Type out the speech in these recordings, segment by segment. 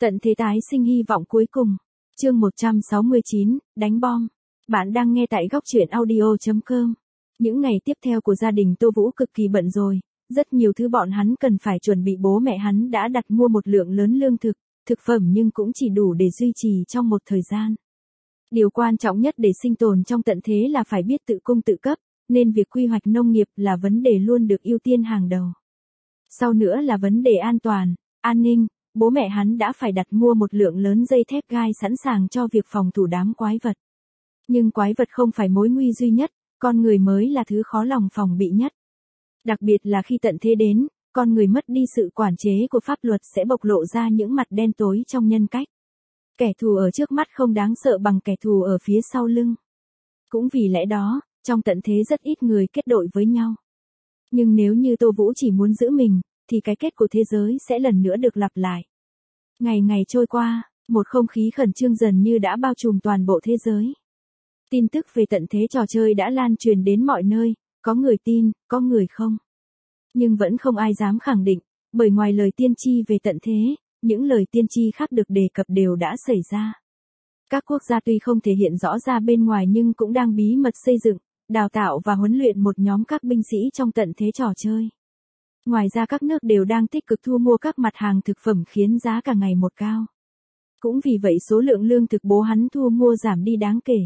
Tận thế tái sinh hy vọng cuối cùng. Chương 169, đánh bom. Bạn đang nghe tại góc truyện audio.com. Những ngày tiếp theo của gia đình Tô Vũ cực kỳ bận rồi, rất nhiều thứ bọn hắn cần phải chuẩn bị. Bố mẹ hắn đã đặt mua một lượng lớn lương thực, thực phẩm nhưng cũng chỉ đủ để duy trì trong một thời gian. Điều quan trọng nhất để sinh tồn trong tận thế là phải biết tự cung tự cấp, nên việc quy hoạch nông nghiệp là vấn đề luôn được ưu tiên hàng đầu. Sau nữa là vấn đề an toàn, an ninh. Bố mẹ hắn đã phải đặt mua một lượng lớn dây thép gai sẵn sàng cho việc phòng thủ đám quái vật. Nhưng quái vật không phải mối nguy duy nhất, con người mới là thứ khó lòng phòng bị nhất. Đặc biệt là khi tận thế đến, con người mất đi sự quản chế của pháp luật sẽ bộc lộ ra những mặt đen tối trong nhân cách. Kẻ thù ở trước mắt không đáng sợ bằng kẻ thù ở phía sau lưng. Cũng vì lẽ đó, trong tận thế rất ít người kết đội với nhau. Nhưng nếu như Tô Vũ chỉ muốn giữ mình, thì cái kết của thế giới sẽ lần nữa được lặp lại. Ngày ngày trôi qua, một không khí khẩn trương dần như đã bao trùm toàn bộ thế giới. Tin tức về tận thế trò chơi đã lan truyền đến mọi nơi, có người tin, có người không. Nhưng vẫn không ai dám khẳng định, bởi ngoài lời tiên tri về tận thế, những lời tiên tri khác được đề cập đều đã xảy ra. Các quốc gia tuy không thể hiện rõ ra bên ngoài nhưng cũng đang bí mật xây dựng, đào tạo và huấn luyện một nhóm các binh sĩ trong tận thế trò chơi. Ngoài ra các nước đều đang tích cực thu mua các mặt hàng thực phẩm khiến giá cả ngày một cao. Cũng vì vậy số lượng lương thực bố hắn thu mua giảm đi đáng kể.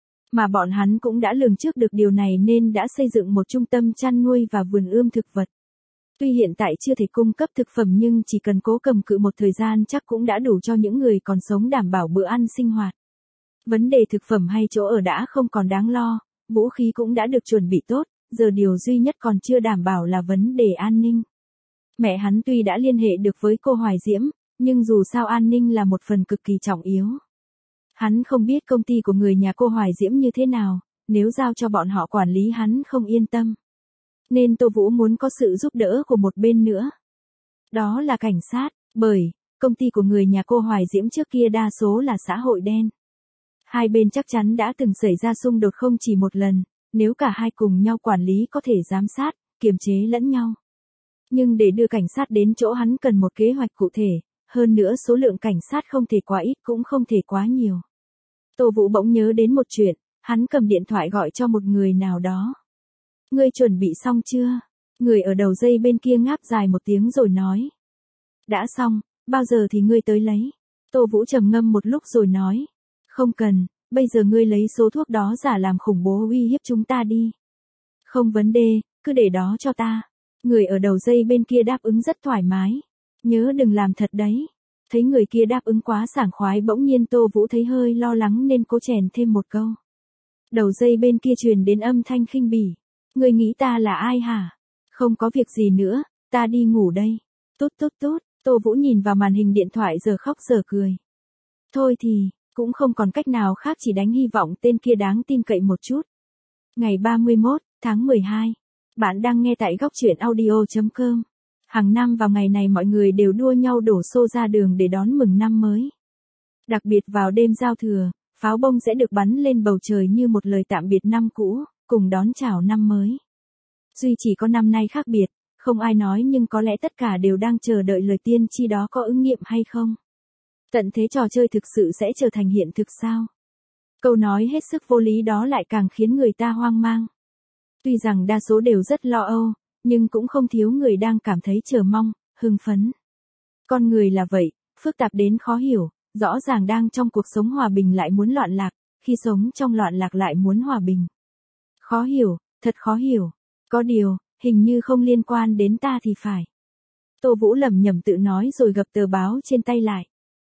Mà bọn hắn cũng đã lường trước được điều này nên đã xây dựng một trung tâm chăn nuôi và vườn ươm thực vật. Tuy hiện tại chưa thể cung cấp thực phẩm nhưng chỉ cần cố cầm cự một thời gian chắc cũng đã đủ cho những người còn sống đảm bảo bữa ăn sinh hoạt. Vấn đề thực phẩm hay chỗ ở đã không còn đáng lo, vũ khí cũng đã được chuẩn bị tốt. Giờ điều duy nhất còn chưa đảm bảo là vấn đề an ninh. Mẹ hắn tuy đã liên hệ được với cô Hoài Diễm, nhưng dù sao an ninh là một phần cực kỳ trọng yếu. Hắn không biết công ty của người nhà cô Hoài Diễm như thế nào, nếu giao cho bọn họ quản lý hắn không yên tâm. Nên Tô Vũ muốn có sự giúp đỡ của một bên nữa. Đó là cảnh sát, bởi công ty của người nhà cô Hoài Diễm trước kia đa số là xã hội đen. Hai bên chắc chắn đã từng xảy ra xung đột không chỉ một lần. Nếu cả hai cùng nhau quản lý có thể giám sát, kiềm chế lẫn nhau. Nhưng để đưa cảnh sát đến chỗ hắn cần một kế hoạch cụ thể, hơn nữa số lượng cảnh sát không thể quá ít cũng không thể quá nhiều. Tô Vũ bỗng nhớ đến một chuyện, hắn cầm điện thoại gọi cho một người nào đó. Ngươi chuẩn bị xong chưa? Người ở đầu dây bên kia ngáp dài một tiếng rồi nói. Đã xong, bao giờ thì ngươi tới lấy? Tô Vũ trầm ngâm một lúc rồi nói. Không cần. Bây giờ ngươi lấy số thuốc đó giả làm khủng bố uy hiếp chúng ta đi. Không vấn đề, cứ để đó cho ta. Người ở đầu dây bên kia đáp ứng rất thoải mái. Nhớ đừng làm thật đấy. Thấy người kia đáp ứng quá sảng khoái bỗng nhiên Tô Vũ thấy hơi lo lắng nên cố chèn thêm một câu. Đầu dây bên kia truyền đến âm thanh khinh bỉ. Ngươi nghĩ ta là ai hả? Không có việc gì nữa, ta đi ngủ đây. Tút tút tút, Tô Vũ nhìn vào màn hình điện thoại giờ khóc giờ cười. Thôi thì. Cũng không còn cách nào khác chỉ đánh hy vọng tên kia đáng tin cậy một chút. Ngày 31 tháng 12. Bạn đang nghe tại góc truyện audio.com. Hàng năm vào ngày này mọi người đều đua nhau đổ xô ra đường để đón mừng năm mới. Đặc biệt vào đêm giao thừa, pháo bông sẽ được bắn lên bầu trời như một lời tạm biệt năm cũ, cùng đón chào năm mới. Duy chỉ có năm nay khác biệt, không ai nói nhưng có lẽ tất cả đều đang chờ đợi lời tiên tri đó có ứng nghiệm hay không. Tận thế trò chơi thực sự sẽ trở thành hiện thực sao? Câu nói hết sức vô lý đó lại càng khiến người ta hoang mang. Tuy rằng đa số đều rất lo âu, nhưng cũng không thiếu người đang cảm thấy chờ mong, hưng phấn. Con người là vậy, phức tạp đến khó hiểu, rõ ràng đang trong cuộc sống hòa bình lại muốn loạn lạc, khi sống trong loạn lạc lại muốn hòa bình. Khó hiểu, thật khó hiểu. Có điều, hình như không liên quan đến ta thì phải. Tô Vũ lẩm nhẩm tự nói rồi gập tờ báo trên tay lại.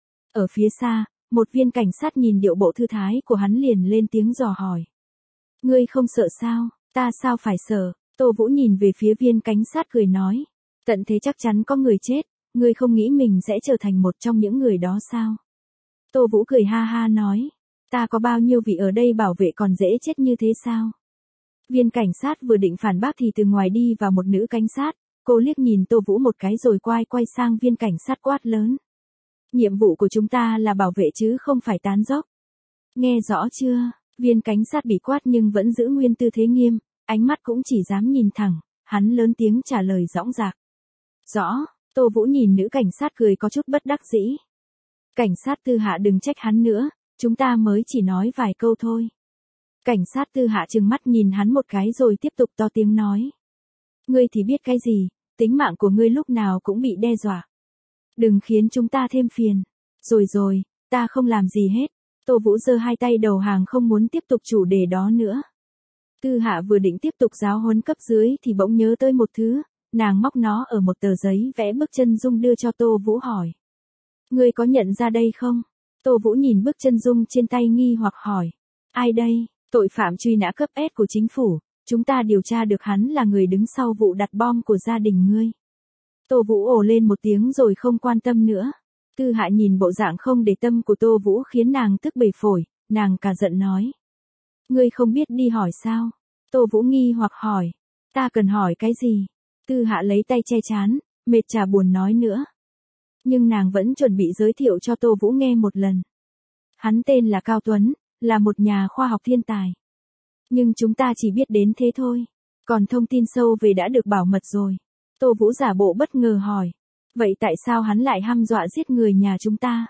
Ở phía xa, một viên cảnh sát nhìn điệu bộ thư thái của hắn liền lên tiếng dò hỏi. Ngươi không sợ sao? Ta sao phải sợ? Tô Vũ nhìn về phía viên cảnh sát cười nói. Tận thế chắc chắn có người chết, ngươi không nghĩ mình sẽ trở thành một trong những người đó sao? Tô Vũ cười ha ha nói. Ta có bao nhiêu vị ở đây bảo vệ còn dễ chết như thế sao? Viên cảnh sát vừa định phản bác thì từ ngoài đi vào một nữ cảnh sát, cô liếc nhìn Tô Vũ một cái rồi quay sang viên cảnh sát quát lớn. Nhiệm vụ của chúng ta là bảo vệ chứ không phải tán dóc. Nghe rõ chưa? Viên cảnh sát bị quát nhưng vẫn giữ nguyên tư thế nghiêm, ánh mắt cũng chỉ dám nhìn thẳng, hắn lớn tiếng trả lời dõng dạc. Rõ, Tô Vũ nhìn nữ cảnh sát cười có chút bất đắc dĩ. Cảnh sát Tư Hạ đừng trách hắn nữa, chúng ta mới chỉ nói vài câu thôi. Cảnh sát Tư Hạ trừng mắt nhìn hắn một cái rồi tiếp tục to tiếng nói. Ngươi thì biết cái gì, tính mạng của ngươi lúc nào cũng bị đe dọa. Đừng khiến chúng ta thêm phiền. Rồi, ta không làm gì hết. Tô Vũ giơ hai tay đầu hàng không muốn tiếp tục chủ đề đó nữa. Tư Hạ vừa định tiếp tục giáo huấn cấp dưới thì bỗng nhớ tới một thứ, nàng móc nó ở một tờ giấy vẽ bức chân dung đưa cho Tô Vũ hỏi. Ngươi có nhận ra đây không? Tô Vũ nhìn bức chân dung trên tay nghi hoặc hỏi. Ai đây? Tội phạm truy nã cấp S của chính phủ, chúng ta điều tra được hắn là người đứng sau vụ đặt bom của gia đình ngươi. Tô Vũ ồ lên một tiếng rồi không quan tâm nữa. Tư Hạ nhìn bộ dạng không để tâm của Tô Vũ khiến nàng tức bể phổi, nàng cả giận nói. Ngươi không biết đi hỏi sao? Tô Vũ nghi hoặc hỏi. Ta cần hỏi cái gì? Tư Hạ lấy tay che chán, mệt chả buồn nói nữa. Nhưng nàng vẫn chuẩn bị giới thiệu cho Tô Vũ nghe một lần. Hắn tên là Cao Tuấn, là một nhà khoa học thiên tài. Nhưng chúng ta chỉ biết đến thế thôi. Còn thông tin sâu về đã được bảo mật rồi. Tô Vũ giả bộ bất ngờ hỏi. Vậy tại sao hắn lại hăm dọa giết người nhà chúng ta?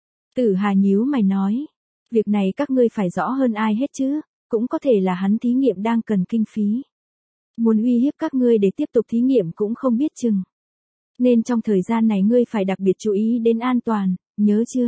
Tử Hà nhíu mày nói. Việc này các ngươi phải rõ hơn ai hết chứ. Cũng có thể là hắn thí nghiệm đang cần kinh phí. Muốn uy hiếp các ngươi để tiếp tục thí nghiệm cũng không biết chừng. Nên trong thời gian này ngươi phải đặc biệt chú ý đến an toàn, nhớ chưa?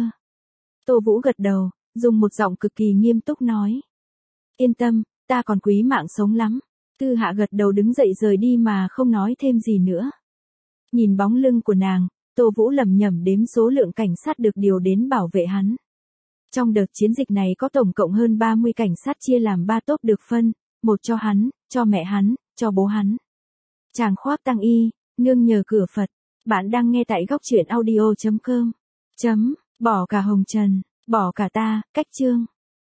Tô Vũ gật đầu, dùng một giọng cực kỳ nghiêm túc nói. Yên tâm, ta còn quý mạng sống lắm. Tư Hạ gật đầu đứng dậy rời đi mà không nói thêm gì nữa. Nhìn bóng lưng của nàng, Tô Vũ lẩm nhẩm đếm số lượng cảnh sát được điều đến bảo vệ hắn. Trong đợt chiến dịch này có tổng cộng hơn 30 cảnh sát chia làm 3 tốp được phân, một cho hắn, cho mẹ hắn, cho bố hắn. Chàng khoác tăng y, nương nhờ cửa Phật. Bạn đang nghe tại góc truyện audio.com. Bỏ cả hồng trần, bỏ cả ta, cách chương.